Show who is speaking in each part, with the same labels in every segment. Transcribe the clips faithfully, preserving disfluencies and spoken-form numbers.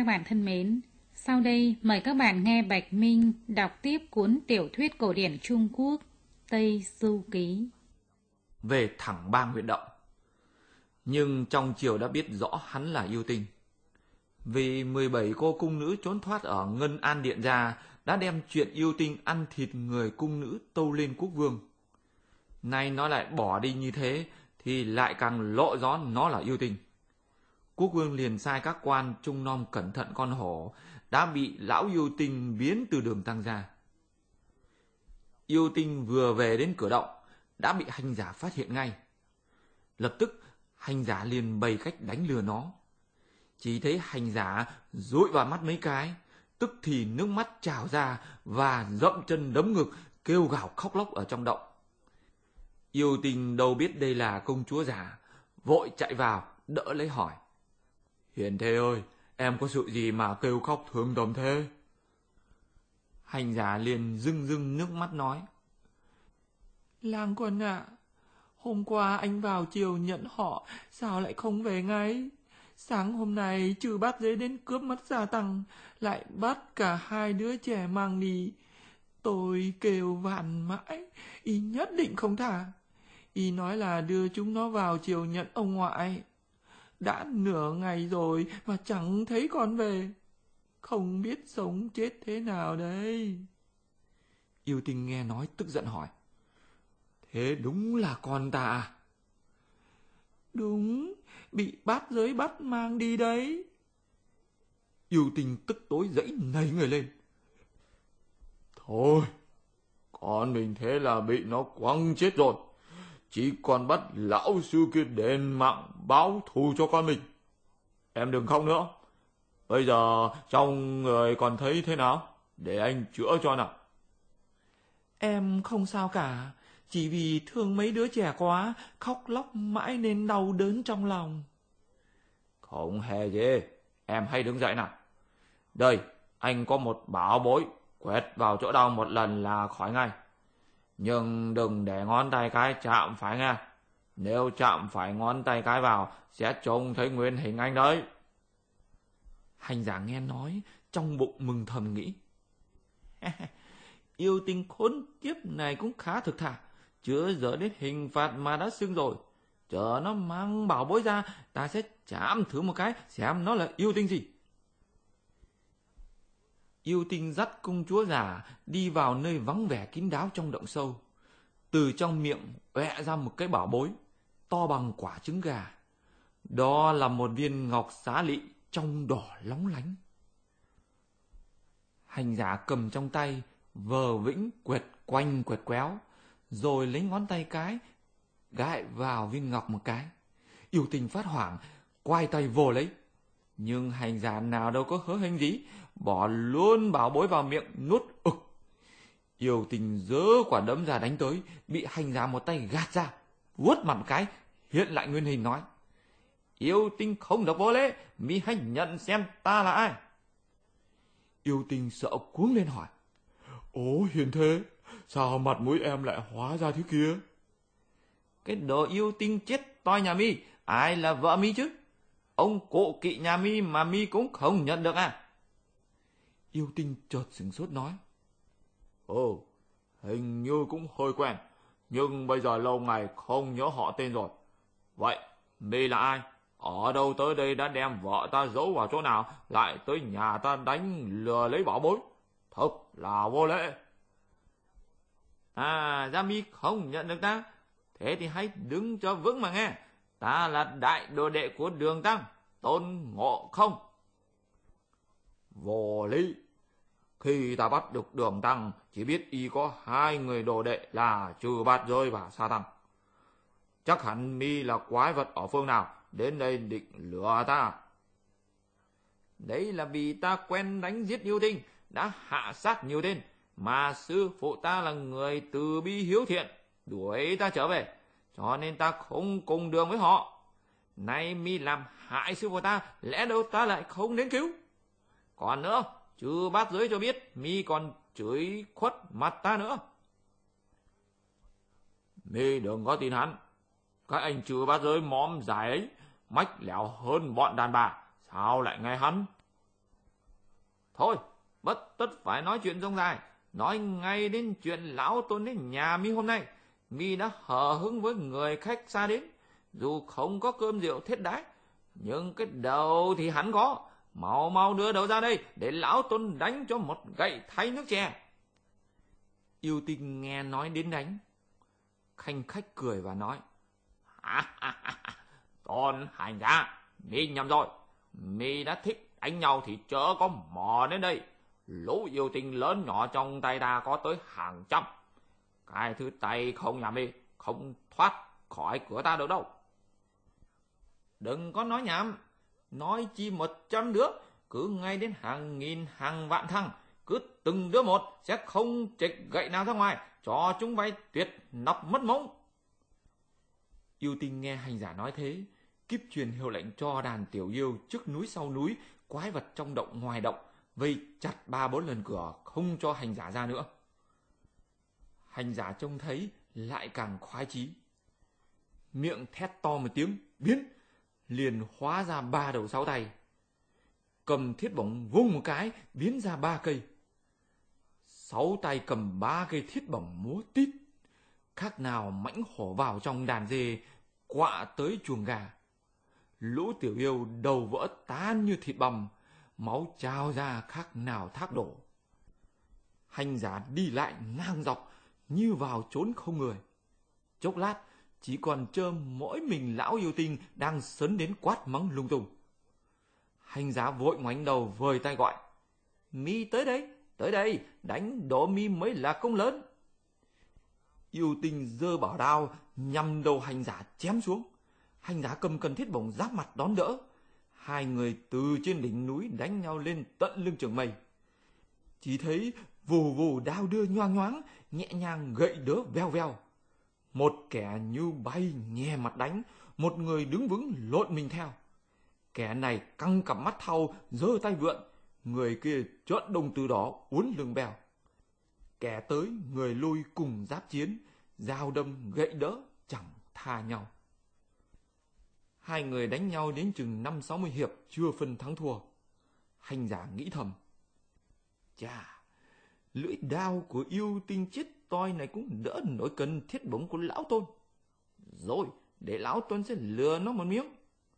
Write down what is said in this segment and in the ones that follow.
Speaker 1: các bạn thân mến, sau đây mời các bạn nghe Bạch Minh đọc tiếp cuốn tiểu thuyết cổ điển Trung Quốc Tây Du Ký.
Speaker 2: Về thẳng bang huyện động. Nhưng trong triều đã biết rõ hắn là yêu tinh. Vì mười bảy cô cung nữ trốn thoát ở Ngân An Điện ra đã đem chuyện yêu tinh ăn thịt người cung nữ tâu lên quốc vương. Nay nó lại bỏ đi như thế thì lại càng lộ rõ nó là yêu tinh. Quốc vương liền sai các quan trông nom cẩn thận con hổ đã bị lão yêu tinh biến từ đường tăng ra. Yêu tinh vừa về đến cửa động đã bị hành giả phát hiện ngay. Lập tức hành giả liền bày cách đánh lừa nó. Chỉ thấy hành giả dụi vào mắt mấy cái, tức thì nước mắt trào ra và dậm chân đấm ngực kêu gào khóc lóc ở trong động. Yêu tinh đâu biết đây là công chúa giả, vội chạy vào đỡ lấy hỏi: "Hiền thê ơi, em có sự gì mà kêu khóc thương tâm thế?" Hành giả liền rưng rưng nước mắt nói:
Speaker 3: "Lang quân ạ, à, hôm qua anh vào triều nhận họ, sao lại không về ngay? Sáng hôm nay trừ bắt dế đến cướp mất gia tăng, lại bắt cả hai đứa trẻ mang đi. Tôi kêu vạn mãi, y nhất định không thả. Y nói là đưa chúng nó vào triều nhận ông ngoại. Đã nửa ngày rồi mà chẳng thấy con về. Không biết sống chết thế nào đây?"
Speaker 2: Yêu tinh nghe nói tức giận hỏi: "Thế đúng là con ta à?"
Speaker 3: "Đúng, bị bát giới bắt mang đi đấy."
Speaker 2: Yêu tinh tức tối dẫy nảy người lên: "Thôi, con mình thế là bị nó quăng chết rồi. Chỉ còn bắt lão sư kia đền mạng báo thù cho con mình. Em đừng khóc nữa. Bây giờ trong người còn thấy thế nào? Để anh chữa cho nào."
Speaker 3: "Em không sao cả, chỉ vì thương mấy đứa trẻ quá, khóc lóc mãi nên đau đớn trong lòng."
Speaker 2: "Không hề gì, em hãy đứng dậy nào. Đây, anh có một bảo bối, quẹt vào chỗ đau một lần là khỏi ngay. Nhưng đừng để ngón tay cái chạm phải nghe. Nếu chạm phải ngón tay cái vào, sẽ trông thấy nguyên hình anh đấy."
Speaker 3: Hành giả nghe nói, trong bụng mừng thầm nghĩ: "Yêu tinh khốn kiếp này cũng khá thực thà, chưa giờ đến hình phạt mà đã xưng rồi. Chờ nó mang bảo bối ra, ta sẽ chạm thử một cái xem nó là yêu tinh gì."
Speaker 2: Yêu tinh dắt công chúa giả đi vào nơi vắng vẻ kín đáo trong động sâu. Từ trong miệng ọe ra một cái bảo bối to bằng quả trứng gà. Đó là một viên ngọc xá lị trong đỏ lóng lánh. Hành giả cầm trong tay, vờ vĩnh quẹt quanh quẹt quéo, rồi lấy ngón tay cái gãi vào viên ngọc một cái. Yêu tinh phát hoảng, quay tay vồ lấy. Nhưng hành giả nào đâu có hớ hênh gì, bỏ luôn bảo bối vào miệng nuốt ực. Yêu tinh giơ quả đấm ra đánh tới, bị hành giả một tay gạt ra, vuốt mặt một cái, hiện lại nguyên hình nói: "Yêu tinh không được vô lễ, mi hãy nhận xem ta là ai." Yêu tinh sợ cuống lên hỏi: "Ố hiền thế, sao mặt mũi em lại hóa ra thế kia?"
Speaker 3: "Cái đồ yêu tinh chết toi nhà mi, ai là vợ mi chứ? Ông cụ kỵ nhà mi mà mi cũng không nhận được à?"
Speaker 2: Yêu tinh chợt sửng sốt nói: "Ồ, hình như cũng hơi quen, nhưng bây giờ lâu ngày không nhớ họ tên rồi. Vậy, mi là ai? Ở đâu tới đây đã đem vợ ta giấu vào chỗ nào, lại tới nhà ta đánh lừa lấy bảo bối? Thật là vô lễ."
Speaker 3: "À, ra mi không nhận được ta? Thế thì hãy đứng cho vững mà nghe. Ta là đại đồ đệ của Đường Tăng, Tôn Ngộ Không."
Speaker 2: "Vô lý! Khi ta bắt được Đường Tăng, chỉ biết y có hai người đồ đệ là Trừ Bát Giới và Sa Tăng. Chắc hẳn mi là quái vật ở phương nào, đến đây định lừa ta."
Speaker 3: "Đấy là vì ta quen đánh giết yêu tinh, đã hạ sát nhiều tên, mà sư phụ ta là người từ bi hiếu thiện, đuổi ta trở về, cho nên ta không cùng đường với họ. Nay mi làm hại sư phụ ta, lẽ đâu ta lại không đến cứu? Còn nữa, Trừ Bát Giới cho biết mi còn chửi khuất mặt ta nữa."
Speaker 2: "Mi đừng có tin hắn. Các anh Trừ Bát Giới móm dài ấy, mách lẻo hơn bọn đàn bà, sao lại nghe hắn?" Thôi, bất tất phải nói chuyện rông dài, nói ngay đến chuyện lão Tôn đến nhà mi hôm nay. Mi đã hờ hững với người khách xa đến, dù không có cơm rượu thiết đái, nhưng cái đầu thì hắn có. Mau mau đưa đầu ra đây, để lão Tôn đánh cho một gậy thay nước chè. Yêu Tinh nghe nói đến đánh, khanh khách cười và nói: Ha ha ha, Tôn hành giả, mi nhầm rồi. Mi đã thích đánh nhau thì chớ có mò đến đây. Lũ yêu tinh lớn nhỏ trong tay ta có tới hàng trăm. Cái thứ tay không nhà mi không thoát khỏi cửa ta được đâu. Đừng có nói nhảm, nói chi một trăm đứa, cứ ngay đến hàng nghìn hàng vạn thằng, cứ từng đứa một sẽ không chệch gậy nào ra ngoài, cho chúng bay tuyệt nọc mất mống. Yêu Tinh nghe hành giả nói thế, kíp truyền hiệu lệnh cho đàn tiểu yêu trước núi sau núi, quái vật trong động ngoài động, vây chặt ba bốn lần cửa, không cho hành giả ra nữa. Hành giả trông thấy lại càng khoái chí, miệng thét to một tiếng biến, liền hóa ra ba đầu sáu tay, cầm thiết bổng vung một cái biến ra ba cây. Sáu tay cầm ba cây thiết bổng múa tít, khác nào mãnh hổ vào trong đàn dê quạ tới chuồng gà. Lũ tiểu yêu đầu vỡ tan như thịt bằm, máu trào ra khác nào thác đổ. Hành giả đi lại ngang dọc như vào trốn không người. Chốc lát chỉ còn trơ mỗi mình lão yêu tinh đang sấn đến quát mắng lung tung. Hành giả vội ngoảnh đầu vời tay gọi: Mi tới đây, tới đây, đánh đổ mi mới là công lớn. Yêu tinh giơ bảo đao nhằm đầu hành giả chém xuống. Hành giả cầm cần thiết bổng giáp mặt đón đỡ. Hai người từ trên đỉnh núi đánh nhau lên tận lưng chừng mây. Chỉ thấy vù vù đao đưa nhoang nhoáng, nhẹ nhàng gậy đỡ veo veo. Một kẻ như bay nhè mặt đánh, một người đứng vững lộn mình theo. Kẻ này căng cặp mắt thau, giơ tay vượn, người kia trợn đồng từ đó uốn lưng bèo. Kẻ tới người lui cùng giáp chiến, dao đâm gậy đỡ chẳng tha nhau. Hai người đánh nhau đến chừng năm sáu mươi hiệp chưa phân thắng thua. Hành giả nghĩ thầm: Chà, lưỡi đao của yêu tinh chết toi này cũng đỡ nổi cân thiết bổng của lão Tôn. Rồi, để lão Tôn sẽ lừa nó một miếng.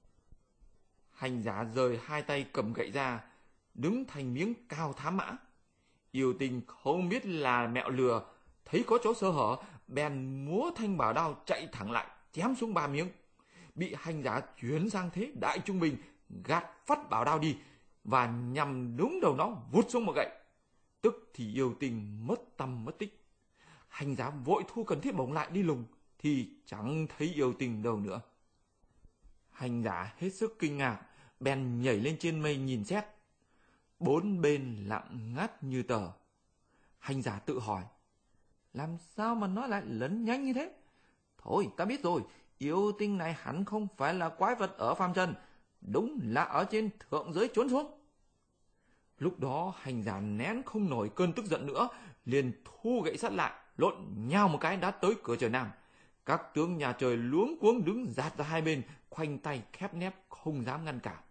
Speaker 2: Hành giả rời hai tay cầm gậy ra, đứng thành miếng cao thám mã. Yêu tinh không biết là mẹo lừa, thấy có chỗ sơ hở, bèn múa thanh bảo đao chạy thẳng lại, chém xuống ba miếng. Bị hành giả chuyển sang thế đại trung bình, gạt phát bảo đao đi và nhằm đúng đầu nó vút xuống một gậy. Tức thì yêu tinh mất tăm mất tích. Hành giả vội thu cần thiết bổng lại đi lùng, thì chẳng thấy yêu tinh đâu nữa. Hành giả hết sức kinh ngạc, bèn nhảy lên trên mây nhìn xét. Bốn bên lặng ngắt như tờ. Hành giả tự hỏi: Làm sao mà nó lại lấn nhanh như thế? Thôi ta biết rồi, yêu tinh này hẳn không phải là quái vật ở phàm trần, đúng là ở trên thượng giới trốn xuống. Lúc đó hành giả nén không nổi cơn tức giận nữa, liền thu gậy sắt lại, lộn nhào một cái đã tới cửa trời Nam. Các tướng nhà trời luống cuống đứng dạt ra hai bên, khoanh tay khép nép không dám ngăn cản.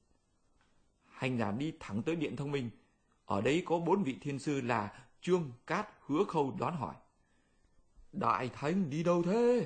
Speaker 2: Hành giả đi thẳng tới điện thông minh. Ở đấy có bốn vị thiên sư là Trương, Cát, Hứa, Khâu đoán hỏi: Đại thánh đi đâu thế?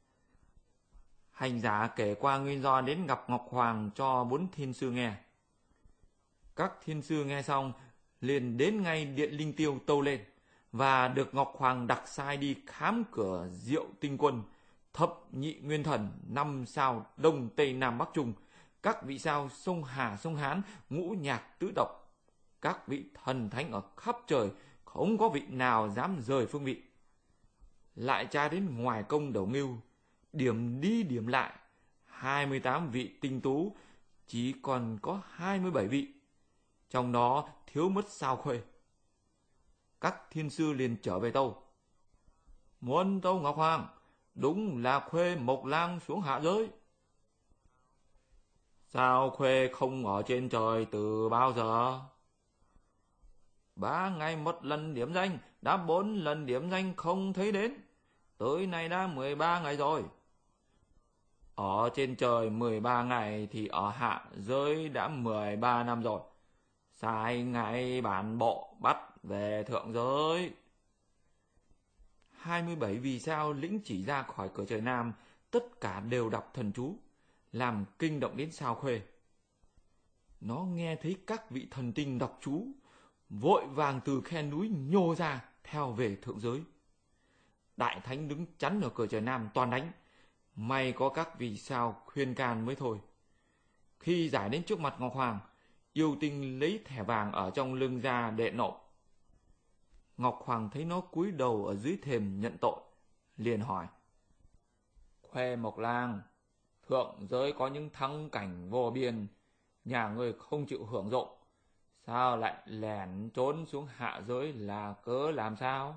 Speaker 2: Hành giả kể qua nguyên do đến gặp Ngọc Hoàng cho bốn thiên sư nghe. Các thiên sư nghe xong liền đến ngay điện Linh Tiêu tâu lên, và được Ngọc Hoàng đặc sai đi khám cửa Diệu Tinh Quân, thập nhị nguyên thần, năm sao Đông Tây Nam Bắc Trung, các vị sao sông Hà sông Hán, ngũ nhạc tứ độc, các vị thần thánh ở khắp trời, không có vị nào dám rời phương vị. Lại tra đến ngoài công Đầu Ngưu, điểm đi điểm lại, hai mươi tám vị tinh tú, chỉ còn có hai mươi bảy vị, trong đó thiếu mất Sao Khuê. Các thiên sư liền trở về tâu: Muôn tâu Ngọc Hoàng, đúng là Khuê Mộc Lang xuống hạ giới. Sao Khuê không ở trên trời từ bao giờ? Ba ngày một lần điểm danh, đã bốn lần điểm danh không thấy đến, tới nay đã mười ba ngày rồi. Ở trên trời mười ba ngày thì ở hạ giới đã mười ba năm rồi. sai ngay bản bộ bắt về thượng giới. hai mươi bảy vì sao lĩnh chỉ ra khỏi cửa trời Nam, tất cả đều đọc thần chú, làm kinh động đến Sao Khuê. Nó nghe thấy các vị thần tinh đọc chú, vội vàng từ khe núi nhô ra theo về thượng giới. Đại thánh đứng chắn ở cửa trời Nam toàn đánh, may có các vì sao khuyên can mới thôi. Khi giải đến trước mặt Ngọc Hoàng, yêu tinh lấy thẻ vàng ở trong lưng ra để nộp. Ngọc Hoàng thấy nó cúi đầu ở dưới thềm nhận tội, liền hỏi: Khuê Mộc Lang, thượng giới có những thắng cảnh vô biên, nhà ngươi không chịu hưởng dụng, sao lại lẻn trốn xuống hạ giới là cớ làm sao?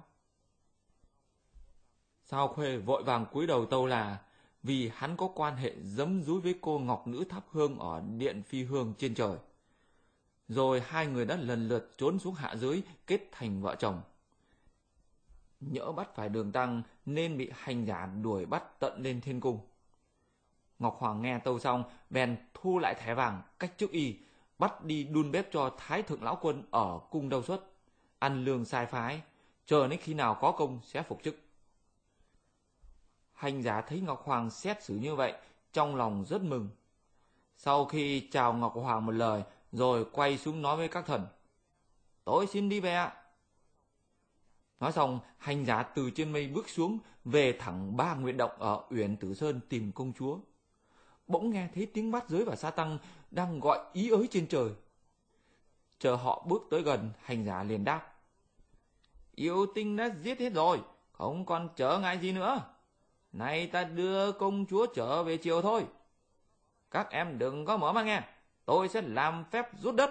Speaker 2: Sao Khuê vội vàng cúi đầu tâu là vì hắn có quan hệ dấm dúi với cô ngọc nữ thắp hương ở điện phi hương trên trời. Rồi hai người đã lần lượt trốn xuống hạ giới, kết thành vợ chồng. Nhỡ bắt phải Đường Tăng nên bị hành giả đuổi bắt tận lên thiên cung. Ngọc Hoàng nghe tâu xong, bèn thu lại thẻ vàng cách trước y, bắt đi đun bếp cho Thái Thượng Lão Quân ở cung Đâu Xuất, ăn lương sai phái, chờ đến khi nào có công sẽ phục chức. Hành giả thấy Ngọc Hoàng xét xử như vậy, trong lòng rất mừng. Sau khi chào Ngọc Hoàng một lời, rồi quay xuống nói với các thần: Tôi xin đi về ạ. Nói xong, hành giả từ trên mây bước xuống, về thẳng Ba Nguyệt Động ở Uyển Tử Sơn tìm công chúa. Bỗng nghe thấy tiếng bát giới và sa tăng đang gọi ý ới trên trời. Chờ họ bước tới gần, hành giả liền đáp: Yêu tinh đã giết hết rồi, không còn trở ngại gì nữa. Nay ta đưa công chúa trở về chiều thôi. Các em đừng có mở mắt nghe, tôi sẽ làm phép rút đất.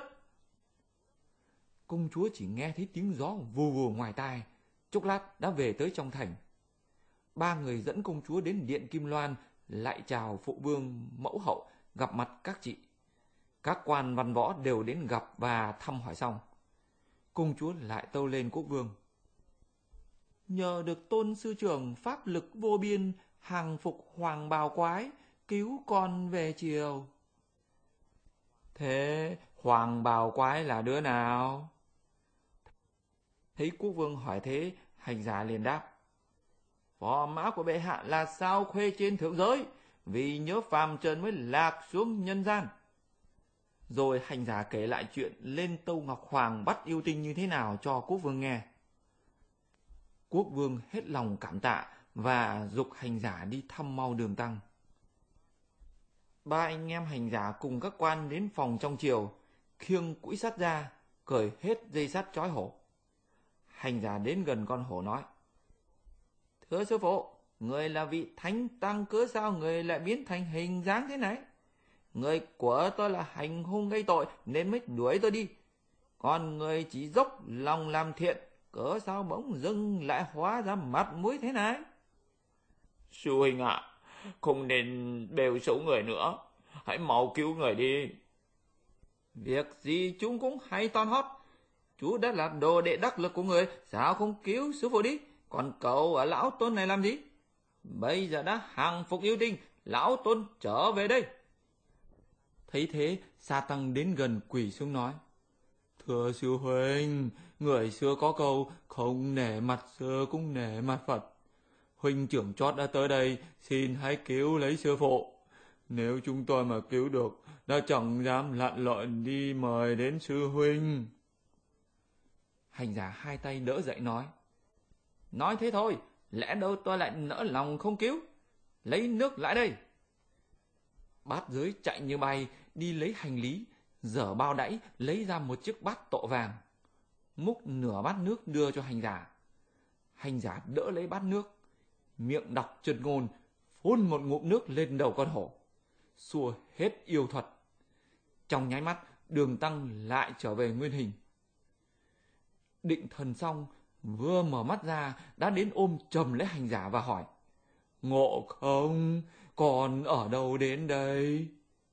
Speaker 2: Công chúa chỉ nghe thấy tiếng gió vù vù ngoài tai, chốc lát đã về tới trong thành. Ba người dẫn công chúa đến điện Kim Loan, lại chào phụ vương mẫu hậu, gặp mặt các chị. Các quan văn võ đều đến gặp và thăm hỏi xong. Công chúa lại tâu lên quốc vương: Nhờ được tôn sư trưởng pháp lực vô biên, hàng phục hoàng bào quái, cứu con về chiều. Thế hoàng bào quái là đứa nào? Thấy quốc vương hỏi thế, hành giả liền đáp: Phò mã của bệ hạ là Sao Khuê trên thượng giới, vì nhớ phàm trần mới lạc xuống nhân gian. Rồi hành giả kể lại chuyện lên tâu Ngọc Hoàng bắt yêu tinh như thế nào cho quốc vương nghe. Quốc vương hết lòng cảm tạ và giục hành giả đi thăm mau Đường Tăng. Ba anh em hành giả cùng các quan đến phòng trong triều, khiêng cũi sắt ra, cởi hết dây sắt trói hổ. Hành giả đến gần con hổ nói: Thưa sư phụ, người là vị thánh tăng, cớ sao người lại biến thành hình dáng thế này? Người của tôi là hành hung gây tội nên mới đuổi tôi đi. Còn người chỉ dốc lòng làm thiện, cớ sao bỗng dưng lại hóa ra mặt mũi thế này? Sư huynh ạ, à, không nên bêu xấu người nữa, hãy mau cứu người đi. Việc gì chúng cũng hay toan hót. Chú đã là đồ đệ đắc lực của người, sao không cứu sư phụ đi? Còn cậu ở lão tôn này làm gì? Bây giờ đã hàng phục yêu tinh, lão tôn trở về đây. Thấy thế, Sa Tăng đến gần quỳ xuống nói: Thưa sư huynh, người xưa có câu không nể mặt xưa cũng nể mặt Phật. Huynh trưởng chót đã tới đây, xin hãy cứu lấy sư phụ. Nếu chúng tôi mà cứu được, đã chẳng dám lặn lội đi mời đến sư huynh. Hành giả hai tay đỡ dậy nói: Nói thế thôi, lẽ đâu tôi lại nỡ lòng không cứu. Lấy nước lại đây. Bát giới chạy như bay đi lấy hành lý, dở bao đẫy lấy ra một chiếc bát tộ vàng, múc nửa bát nước đưa cho hành giả. Hành giả đỡ lấy bát nước, miệng đọc chân ngôn, phun một ngụm nước lên đầu con hổ, xua hết yêu thuật. Trong nháy mắt, Đường Tăng lại trở về nguyên hình. Định thần xong, vừa mở mắt ra đã đến ôm chầm lấy hành giả và hỏi: Ngộ không, còn ở đâu đến đây?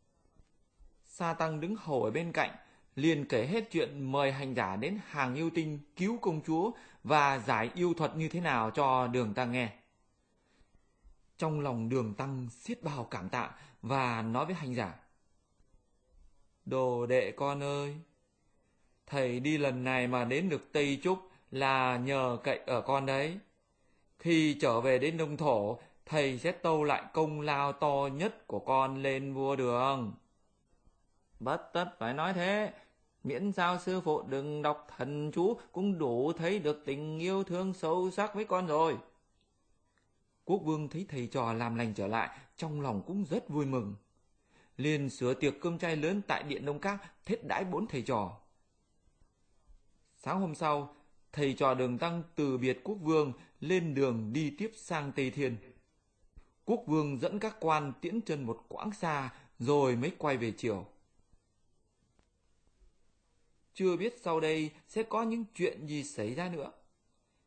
Speaker 2: Sa Tăng đứng hầu ở bên cạnh, liền kể hết chuyện mời hành giả đến hàng yêu tinh cứu công chúa và giải yêu thuật như thế nào cho Đường Tăng nghe. Trong lòng Đường Tăng xiết bao cảm tạ và nói với hành giả: Đồ đệ con ơi, thầy đi lần này mà đến được Tây Trúc là nhờ cậy ở con đấy. Khi trở về đến Đông Thổ, thầy sẽ tâu lại công lao to nhất của con lên vua Đường. Bất tất phải nói thế, miễn sao sư phụ đừng đọc thần chú cũng đủ thấy được tình yêu thương sâu sắc với con rồi. Quốc vương thấy thầy trò làm lành trở lại, trong lòng cũng rất vui mừng. Liền sửa tiệc cơm chay lớn tại điện Đông Các, thiết đãi bốn thầy trò. Sáng hôm sau, thầy trò Đường Tăng từ biệt quốc vương, lên đường đi tiếp sang Tây Thiên. Quốc vương dẫn các quan tiễn chân một quãng xa, rồi mới quay về triều. Chưa biết sau đây sẽ có những chuyện gì xảy ra nữa.